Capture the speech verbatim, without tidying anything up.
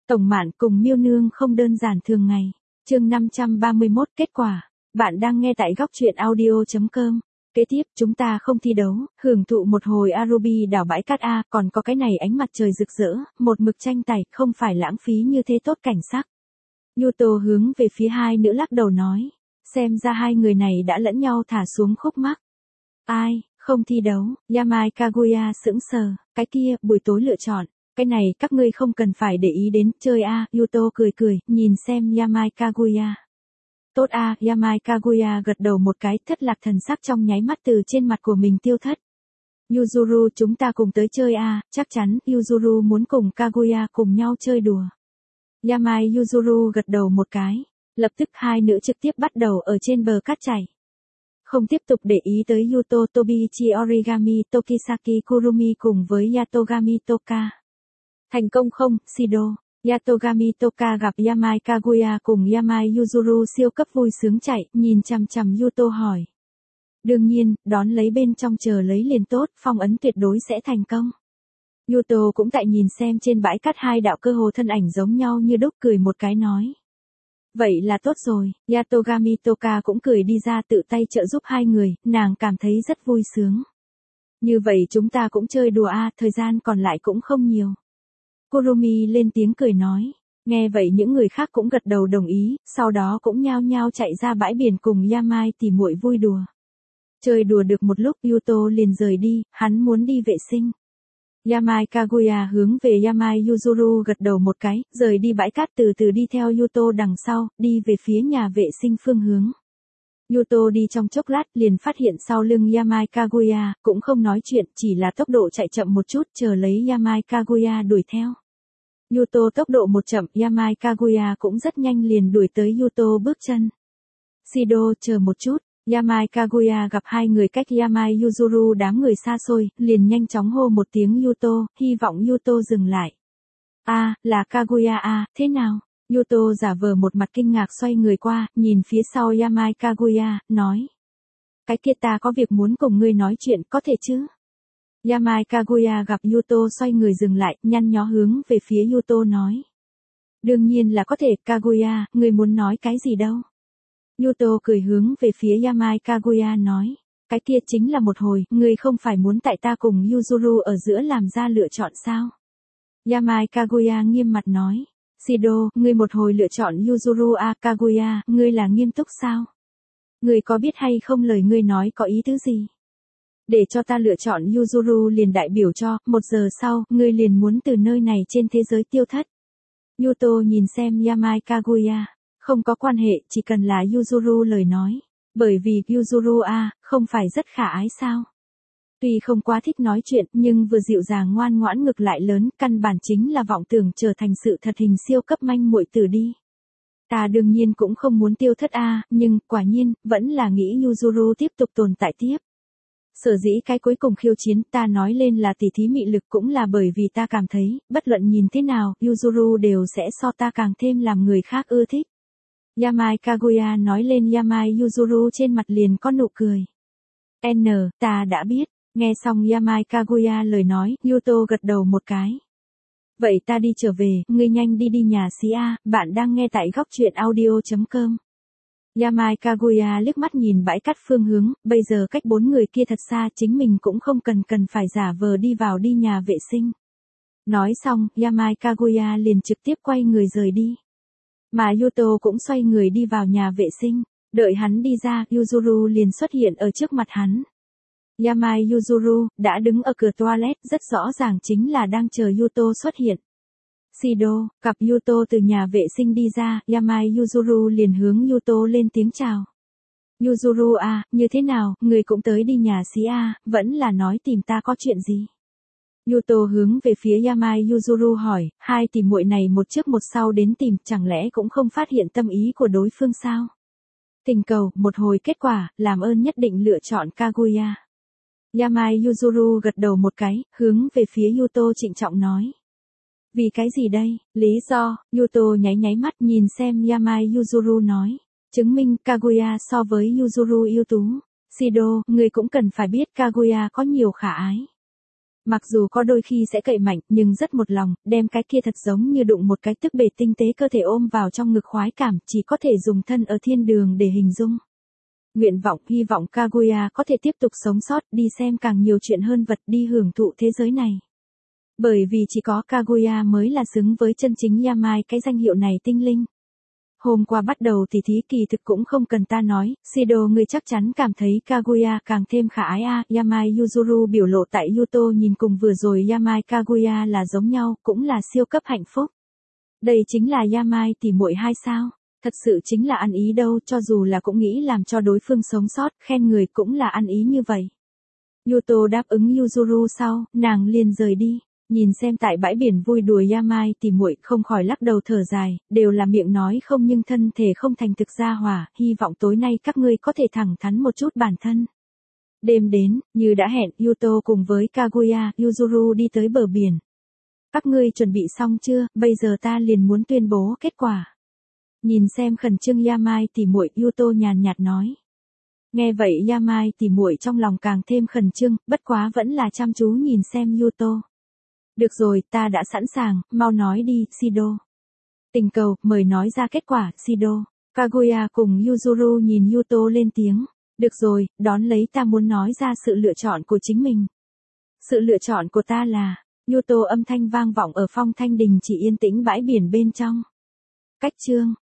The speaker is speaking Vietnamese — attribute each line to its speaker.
Speaker 1: Tổng Mạn cùng Miêu Nương không đơn giản thường ngày. Chương năm trăm ba mươi mốt kết quả. Bạn đang nghe tại góc truyện audio chấm com. Kế tiếp chúng ta không thi đấu, hưởng thụ một hồi Arubi đảo bãi cát A, còn có cái này ánh mặt trời rực rỡ, một mực tranh tài, không phải lãng phí như thế tốt cảnh sắc. Yuto hướng về phía hai nữ lắc đầu nói, xem ra hai người này đã lẫn nhau thả xuống khúc mắc. Ai, không thi đấu, Yamai Kaguya sững sờ, cái kia, buổi tối lựa chọn, cái này các ngươi không cần phải để ý đến, chơi A, Yuto cười cười, nhìn xem Yamai Kaguya. Tốt A, Yamai Kaguya gật đầu một cái, thất lạc thần sắc trong nháy mắt từ trên mặt của mình tiêu thất. Yuzuru chúng ta cùng tới chơi A, chắc chắn, Yuzuru muốn cùng Kaguya cùng nhau chơi đùa. Yamai Yuzuru gật đầu một cái, lập tức hai nữ trực tiếp bắt đầu ở trên bờ cát chảy. Không tiếp tục để ý tới Yuto Tobiichi Origami Tokisaki Kurumi cùng với Yatogami Toka. Thành công không, Shido? Yatogami Toka gặp Yamai Kaguya cùng Yamai Yuzuru siêu cấp vui sướng chạy, nhìn chằm chằm Yuto hỏi. Đương nhiên, đón lấy bên trong chờ lấy liền tốt, phong ấn tuyệt đối sẽ thành công. Yuto cũng tại nhìn xem trên bãi cát hai đạo cơ hồ thân ảnh giống nhau như đúc, cười một cái nói. Vậy là tốt rồi, Yatogami Toka cũng cười đi ra tự tay trợ giúp hai người, nàng cảm thấy rất vui sướng. Như vậy chúng ta cũng chơi đùa A, thời gian còn lại cũng không nhiều. Kurumi lên tiếng cười nói, nghe vậy những người khác cũng gật đầu đồng ý, sau đó cũng nhao nhao chạy ra bãi biển cùng Yamai tỉ muội vui đùa. Chơi đùa được một lúc Yuto liền rời đi, hắn muốn đi vệ sinh. Yamai Kaguya hướng về Yamai Yuzuru gật đầu một cái, rời đi bãi cát từ từ đi theo Yuto đằng sau, đi về phía nhà vệ sinh phương hướng. Yuto đi trong chốc lát liền phát hiện sau lưng Yamai Kaguya, cũng không nói chuyện, chỉ là tốc độ chạy chậm một chút, chờ lấy Yamai Kaguya đuổi theo. Yuto tốc độ một chậm, Yamai Kaguya cũng rất nhanh liền đuổi tới Yuto bước chân. Shido chờ một chút. Yamai Kaguya gặp hai người cách Yamai Yuzuru đám người xa xôi, liền nhanh chóng hô một tiếng Yuto, hy vọng Yuto dừng lại. A, à, là Kaguya A, à, thế nào? Yuto giả vờ một mặt kinh ngạc xoay người qua, nhìn phía sau Yamai Kaguya, nói. Cái kia ta có việc muốn cùng ngươi nói chuyện, có thể chứ? Yamai Kaguya gặp Yuto xoay người dừng lại, nhăn nhó hướng về phía Yuto nói. Đương nhiên là có thể, Kaguya, ngươi muốn nói cái gì đâu? Yuto cười hướng về phía Yamai Kaguya nói, cái kia chính là một hồi, ngươi không phải muốn tại ta cùng Yuzuru ở giữa làm ra lựa chọn sao? Yamai Kaguya nghiêm mặt nói, Shido, ngươi một hồi lựa chọn Yuzuru A, Kaguya, ngươi là nghiêm túc sao? Ngươi có biết hay không lời ngươi nói có ý tứ gì? Để cho ta lựa chọn Yuzuru liền đại biểu cho, một giờ sau, ngươi liền muốn từ nơi này trên thế giới tiêu thất. Yuto nhìn xem Yamai Kaguya. Không có quan hệ, chỉ cần là Yuzuru lời nói. Bởi vì Yuzuru A, không phải rất khả ái sao? Tuy không quá thích nói chuyện, nhưng vừa dịu dàng ngoan ngoãn ngực lại lớn, căn bản chính là vọng tưởng trở thành sự thật hình siêu cấp manh muội tử đi. Ta đương nhiên cũng không muốn tiêu thất A, nhưng, quả nhiên, vẫn là nghĩ Yuzuru tiếp tục tồn tại tiếp. Sở dĩ cái cuối cùng khiêu chiến ta nói lên là tỉ thí mị lực cũng là bởi vì ta cảm thấy, bất luận nhìn thế nào, Yuzuru đều sẽ so ta càng thêm làm người khác ưa thích. Yamai Kaguya nói lên Yamai Yuzuru trên mặt liền có nụ cười. N, ta đã biết, nghe xong Yamai Kaguya lời nói, Yuto gật đầu một cái. Vậy ta đi trở về, ngươi nhanh đi đi nhà xí A, bạn đang nghe tại góc truyện audio chấm com. Yamai Kaguya liếc mắt nhìn bãi cát phương hướng, bây giờ cách bốn người kia thật xa, chính mình cũng không cần cần phải giả vờ đi vào đi nhà vệ sinh. Nói xong, Yamai Kaguya liền trực tiếp quay người rời đi. Mà Yuto cũng xoay người đi vào nhà vệ sinh, đợi hắn đi ra, Yuzuru liền xuất hiện ở trước mặt hắn. Yamai Yuzuru, đã đứng ở cửa toilet, rất rõ ràng chính là đang chờ Yuto xuất hiện. Shido, gặp Yuto từ nhà vệ sinh đi ra, Yamai Yuzuru liền hướng Yuto lên tiếng chào. Yuzuru à, như thế nào, người cũng tới đi nhà xí A, vẫn là nói tìm ta có chuyện gì? Yuto hướng về phía Yamai Yuzuru hỏi, hai tỷ muội này một trước một sau đến tìm, chẳng lẽ cũng không phát hiện tâm ý của đối phương sao? Tình cầu, một hồi kết quả, làm ơn nhất định lựa chọn Kaguya. Yamai Yuzuru gật đầu một cái, hướng về phía Yuto trịnh trọng nói. Vì cái gì đây? Lý do, Yuto nháy nháy mắt nhìn xem Yamai Yuzuru nói. Chứng minh Kaguya so với Yuzuru ưu tú. Shido, người cũng cần phải biết Kaguya có nhiều khả ái. Mặc dù có đôi khi sẽ cậy mạnh, nhưng rất một lòng, đem cái kia thật giống như đụng một cái tức bể tinh tế cơ thể ôm vào trong ngực khoái cảm, chỉ có thể dùng thân ở thiên đường để hình dung. Nguyện vọng, hy vọng Kaguya có thể tiếp tục sống sót, đi xem càng nhiều chuyện hơn vật, đi hưởng thụ thế giới này. Bởi vì chỉ có Kaguya mới là xứng với chân chính Yamai cái danh hiệu này tinh linh. Hôm qua bắt đầu tỉ thí kỳ thực cũng không cần ta nói, Shido ngươi chắc chắn cảm thấy Kaguya càng thêm khả ái a. Yamai Yuzuru biểu lộ tại Yuto nhìn cùng vừa rồi Yamai Kaguya là giống nhau, cũng là siêu cấp hạnh phúc. Đây chính là Yamai tỉ muội hai sao, thật sự chính là ăn ý đâu, cho dù là cũng nghĩ làm cho đối phương sống sót, khen người cũng là ăn ý như vậy. Yuto đáp ứng Yuzuru sau, nàng liền rời đi. Nhìn xem tại bãi biển vui đùa Yamai tỉ muội không khỏi lắc đầu thở dài, đều là miệng nói không nhưng thân thể không thành thực ra hỏa, hy vọng tối nay các ngươi có thể thẳng thắn một chút bản thân. Đêm đến, như đã hẹn, Yuto cùng với Kaguya, Yuzuru đi tới bờ biển. Các ngươi chuẩn bị xong chưa, bây giờ ta liền muốn tuyên bố kết quả. Nhìn xem khẩn trương Yamai tỉ muội, Yuto nhàn nhạt nói. Nghe vậy Yamai tỉ muội trong lòng càng thêm khẩn trương, bất quá vẫn là chăm chú nhìn xem Yuto. Được rồi, ta đã sẵn sàng, mau nói đi, Shido. Tình cầu, mời nói ra kết quả, Shido. Kaguya cùng Yuzuru nhìn Yuto lên tiếng. Được rồi, đón lấy ta muốn nói ra sự lựa chọn của chính mình. Sự lựa chọn của ta là, Yuto âm thanh vang vọng ở phong thanh đình chỉ yên tĩnh bãi biển bên trong. Cách chương.